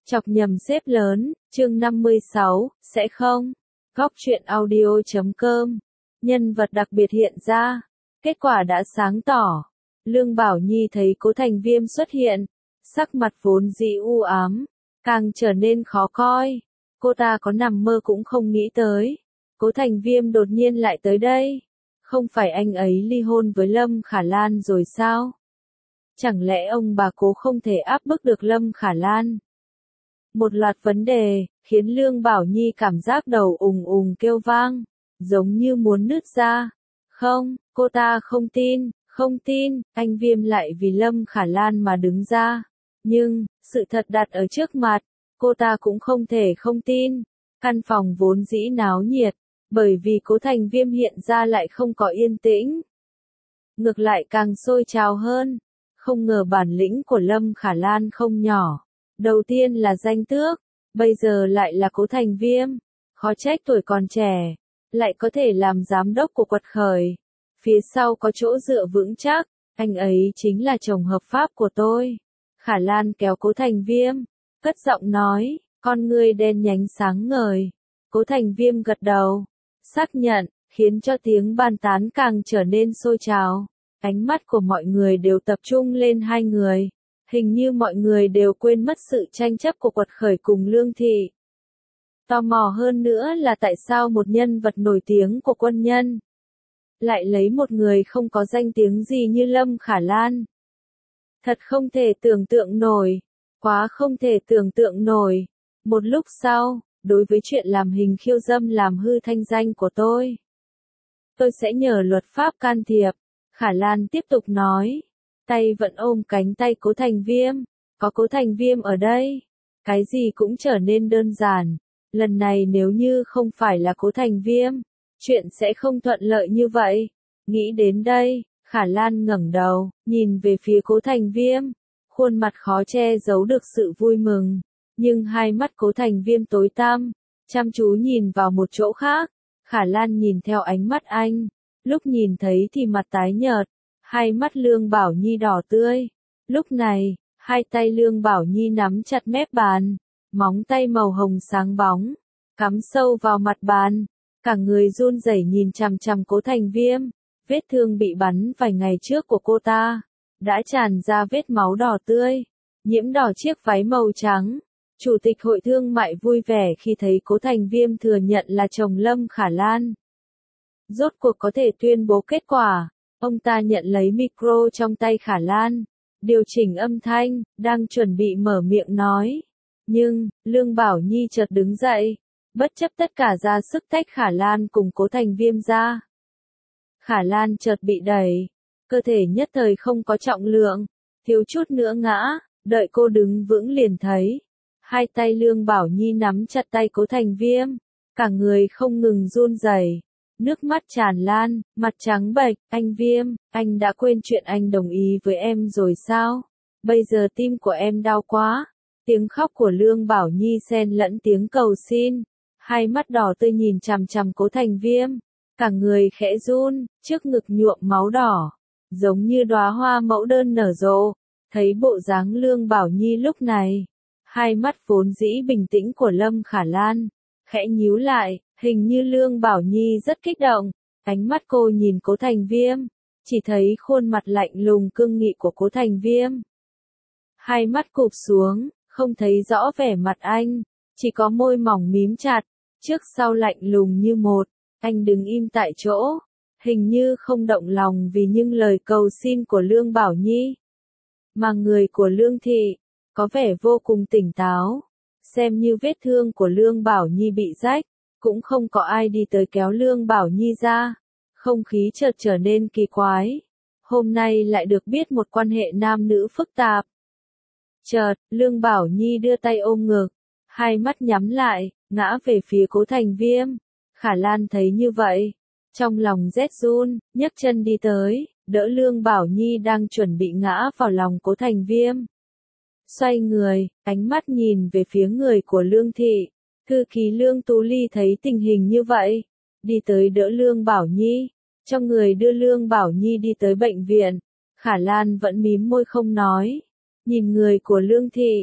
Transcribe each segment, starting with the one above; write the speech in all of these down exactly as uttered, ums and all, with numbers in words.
Chọc nhầm xếp lớn, chương năm mươi sáu, sẽ không? Góc truyện audio chấm com. Nhân vật đặc biệt hiện ra. Kết quả đã sáng tỏ. Lương Bảo Nhi thấy Cố Thành Viêm xuất hiện. Sắc mặt vốn dĩ u ám. Càng trở nên khó coi. Cô ta có nằm mơ cũng không nghĩ tới. Cố Thành Viêm đột nhiên lại tới đây. Không phải anh ấy ly hôn với Lâm Khả Lan rồi sao? Chẳng lẽ ông bà Cố không thể áp bức được Lâm Khả Lan? Một loạt vấn đề, khiến Lương Bảo Nhi cảm giác đầu ùng ùng kêu vang, giống như muốn nứt ra. Không, cô ta không tin, không tin, anh Viêm lại vì Lâm Khả Lan mà đứng ra. Nhưng, sự thật đặt ở trước mặt, cô ta cũng không thể không tin. Căn phòng vốn dĩ náo nhiệt, bởi vì Cố Thành Viêm hiện ra lại không có yên tĩnh. Ngược lại càng sôi trào hơn. Không ngờ bản lĩnh của Lâm Khả Lan không nhỏ. Đầu tiên là danh tước, bây giờ lại là Cố Thành Viêm. Khó trách tuổi còn trẻ, lại có thể làm giám đốc của Quật Khởi. Phía sau có chỗ dựa vững chắc, anh ấy chính là chồng hợp pháp của tôi. Khả Lan kéo Cố Thành Viêm, cất giọng nói, con ngươi đen nhánh sáng ngời. Cố Thành Viêm gật đầu, xác nhận, khiến cho tiếng bàn tán càng trở nên sôi trào. Ánh mắt của mọi người đều tập trung lên hai người. Hình như mọi người đều quên mất sự tranh chấp của Quật Khởi cùng Lương Thị. Tò mò hơn nữa là tại sao một nhân vật nổi tiếng của quân nhân lại lấy một người không có danh tiếng gì như Lâm Khả Lan. Thật không thể tưởng tượng nổi, quá không thể tưởng tượng nổi. Một lúc sau, đối với chuyện làm hình khiêu dâm làm hư thanh danh của tôi, tôi sẽ nhờ luật pháp can thiệp. Khả Lan tiếp tục nói. Tay vẫn ôm cánh tay Cố Thành Viêm. Có Cố Thành Viêm ở đây, cái gì cũng trở nên đơn giản. Lần này nếu như không phải là Cố Thành Viêm, chuyện sẽ không thuận lợi như vậy. Nghĩ đến đây, Khả Lan ngẩng đầu, nhìn về phía Cố Thành Viêm. Khuôn mặt khó che giấu được sự vui mừng. Nhưng hai mắt Cố Thành Viêm tối tăm, chăm chú nhìn vào một chỗ khác. Khả Lan nhìn theo ánh mắt anh. Lúc nhìn thấy thì mặt tái nhợt. Hai mắt Lương Bảo Nhi đỏ tươi. Lúc này, hai tay Lương Bảo Nhi nắm chặt mép bàn. Móng tay màu hồng sáng bóng. Cắm sâu vào mặt bàn. Cả người run rẩy nhìn chằm chằm Cố Thành Viêm. Vết thương bị bắn vài ngày trước của cô ta. Đã tràn ra vết máu đỏ tươi. Nhiễm đỏ chiếc váy màu trắng. Chủ tịch hội thương mại vui vẻ khi thấy Cố Thành Viêm thừa nhận là chồng Lâm Khả Lan. Rốt cuộc có thể tuyên bố kết quả. Ông ta nhận lấy micro trong tay Khả Lan, điều chỉnh âm thanh, đang chuẩn bị mở miệng nói. Nhưng, Lương Bảo Nhi chợt đứng dậy, bất chấp tất cả ra sức tách Khả Lan cùng Cố Thành Viêm ra. Khả Lan chợt bị đẩy, cơ thể nhất thời không có trọng lượng, thiếu chút nữa ngã, đợi cô đứng vững liền thấy. Hai tay Lương Bảo Nhi nắm chặt tay Cố Thành Viêm, cả người không ngừng run rẩy. Nước mắt tràn lan, mặt trắng bệch, anh Viêm, anh đã quên chuyện anh đồng ý với em rồi sao? Bây giờ tim của em đau quá. Tiếng khóc của Lương Bảo Nhi xen lẫn tiếng cầu xin. Hai mắt đỏ tươi nhìn chằm chằm Cố Thành Viêm. Cả người khẽ run, trước ngực nhuộm máu đỏ. Giống như đóa hoa mẫu đơn nở rộ. Thấy bộ dáng Lương Bảo Nhi lúc này. Hai mắt vốn dĩ bình tĩnh của Lâm Khả Lan. Khẽ nhíu lại, hình như Lương Bảo Nhi rất kích động. Ánh mắt cô nhìn Cố Thành Viêm, chỉ thấy khuôn mặt lạnh lùng cương nghị của Cố Thành Viêm. Hai mắt cụp xuống, không thấy rõ vẻ mặt anh, chỉ có môi mỏng mím chặt, trước sau lạnh lùng như một. Anh đứng im tại chỗ, hình như không động lòng vì những lời cầu xin của Lương Bảo Nhi. Mà người của Lương Thị, có vẻ vô cùng tỉnh táo. Xem như vết thương của Lương Bảo Nhi bị rách, cũng không có ai đi tới kéo Lương Bảo Nhi ra. Không khí chợt trở nên kỳ quái. Hôm nay lại được biết một quan hệ nam nữ phức tạp. Chợt, Lương Bảo Nhi đưa tay ôm ngực, hai mắt nhắm lại, ngã về phía Cố Thành Viêm. Khả Lan thấy như vậy, trong lòng rét run, nhấc chân đi tới, đỡ Lương Bảo Nhi đang chuẩn bị ngã vào lòng Cố Thành Viêm. Xoay người, ánh mắt nhìn về phía người của Lương Thị. Thư ký Lương Tú Ly thấy tình hình như vậy, đi tới đỡ Lương Bảo Nhi, cho người đưa Lương Bảo Nhi đi tới bệnh viện. Khả Lan vẫn mím môi không nói, nhìn người của Lương Thị,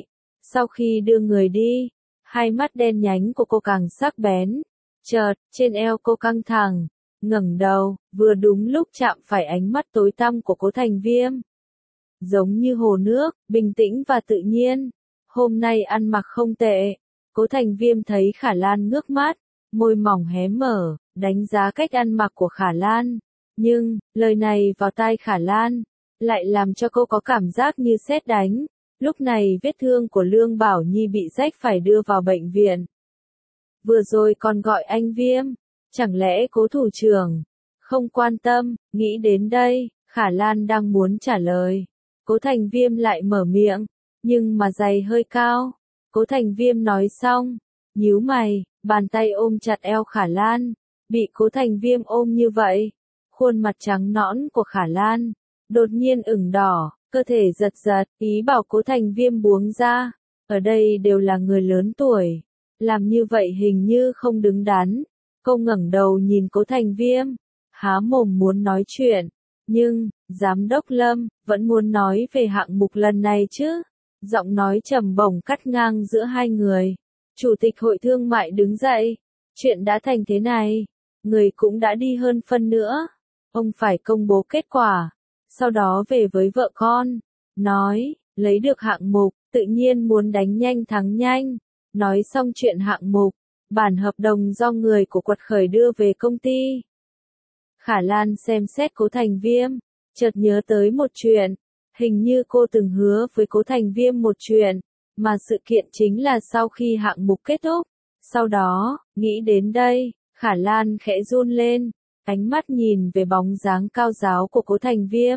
Sau khi đưa người đi, hai mắt đen nhánh của cô càng sắc bén. Chợt, trên eo cô căng thẳng, ngẩng đầu, vừa đúng lúc chạm phải ánh mắt tối tăm của Cố Thành Viêm. Giống như hồ nước, bình tĩnh và tự nhiên. Hôm nay ăn mặc không tệ. Cố Thành Viêm thấy Khả Lan ngước mắt, môi mỏng hé mở, đánh giá cách ăn mặc của Khả Lan. Nhưng, lời này vào tai Khả Lan, lại làm cho cô có cảm giác như sét đánh. Lúc này vết thương của Lương Bảo Nhi bị rách phải đưa vào bệnh viện. Vừa rồi còn gọi anh Viêm, chẳng lẽ Cố thủ trưởng không quan tâm? Nghĩ đến đây, Khả Lan đang muốn trả lời. Cố Thành Viêm lại mở miệng, nhưng mà giày hơi cao. Cố Thành Viêm nói xong, nhíu mày, bàn tay ôm chặt eo Khả Lan. Bị Cố Thành Viêm ôm như vậy, khuôn mặt trắng nõn của Khả Lan đột nhiên ửng đỏ, cơ thể giật giật, ý bảo Cố Thành Viêm buông ra. Ở đây đều là người lớn tuổi, làm như vậy hình như không đứng đắn. Cô ngẩng đầu nhìn Cố Thành Viêm, há mồm muốn nói chuyện, nhưng, Giám đốc Lâm, vẫn muốn nói về hạng mục lần này chứ. Giọng nói trầm bổng cắt ngang giữa hai người. Chủ tịch hội thương mại đứng dậy. Chuyện đã thành thế này, người cũng đã đi hơn phân nữa. Ông phải công bố kết quả, sau đó về với vợ con. Nói, lấy được hạng mục, tự nhiên muốn đánh nhanh thắng nhanh. Nói xong chuyện hạng mục, bản hợp đồng do người của Quật Khởi đưa về công ty. Khả Lan xem xét Cố Thành Viêm, chợt nhớ tới một chuyện. Hình như cô từng hứa với Cố Thành Viêm một chuyện, mà sự kiện chính là sau khi hạng mục kết thúc. Sau đó, nghĩ đến đây, Khả Lan khẽ run lên, ánh mắt nhìn về bóng dáng cao ráo của Cố Thành Viêm.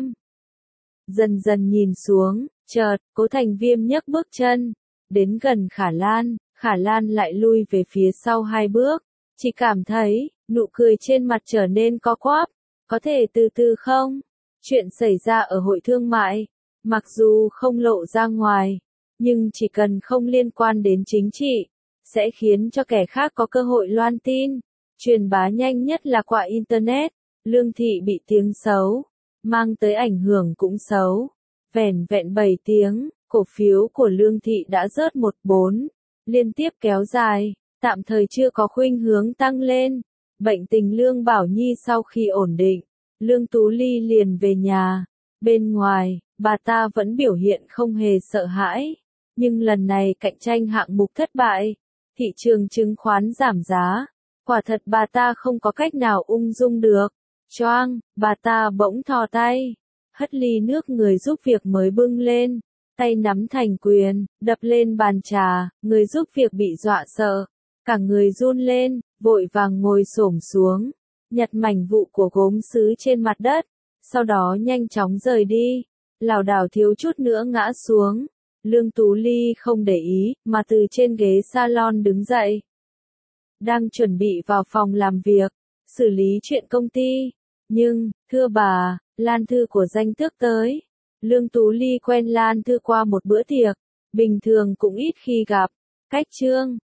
Dần dần nhìn xuống, chợt, Cố Thành Viêm nhấc bước chân, đến gần Khả Lan, Khả Lan lại lui về phía sau hai bước, chỉ cảm thấy, nụ cười trên mặt trở nên co quắp, có thể từ từ không? Chuyện xảy ra ở hội thương mại, mặc dù không lộ ra ngoài, nhưng chỉ cần không liên quan đến chính trị, sẽ khiến cho kẻ khác có cơ hội loan tin. Truyền bá nhanh nhất là qua Internet. Lương Thị bị tiếng xấu, mang tới ảnh hưởng cũng xấu. Vẻn vẹn bảy tiếng, cổ phiếu của Lương Thị đã rớt một bốn, liên tiếp kéo dài, tạm thời chưa có khuynh hướng tăng lên. Bệnh tình Lương Bảo Nhi sau khi ổn định, Lương Tú Ly liền về nhà. Bên ngoài, bà ta vẫn biểu hiện không hề sợ hãi. Nhưng lần này cạnh tranh hạng mục thất bại, thị trường chứng khoán giảm giá. Quả thật bà ta không có cách nào ung dung được. Choang, bà ta bỗng thò tay, hất ly nước người giúp việc mới bưng lên, tay nắm thành quyền, đập lên bàn trà, người giúp việc bị dọa sợ, cả người run lên, vội vàng ngồi xổm xuống, nhặt mảnh vụn của gốm sứ trên mặt đất, sau đó nhanh chóng rời đi, lảo đảo thiếu chút nữa ngã xuống. Lương Tú Ly không để ý, mà từ trên ghế salon đứng dậy. Đang chuẩn bị vào phòng làm việc, xử lý chuyện công ty. Nhưng, thưa bà, Lan Thư của danh tước tới. Lương Tú Ly quen Lan Thư qua một bữa tiệc, bình thường cũng ít khi gặp. Cách chương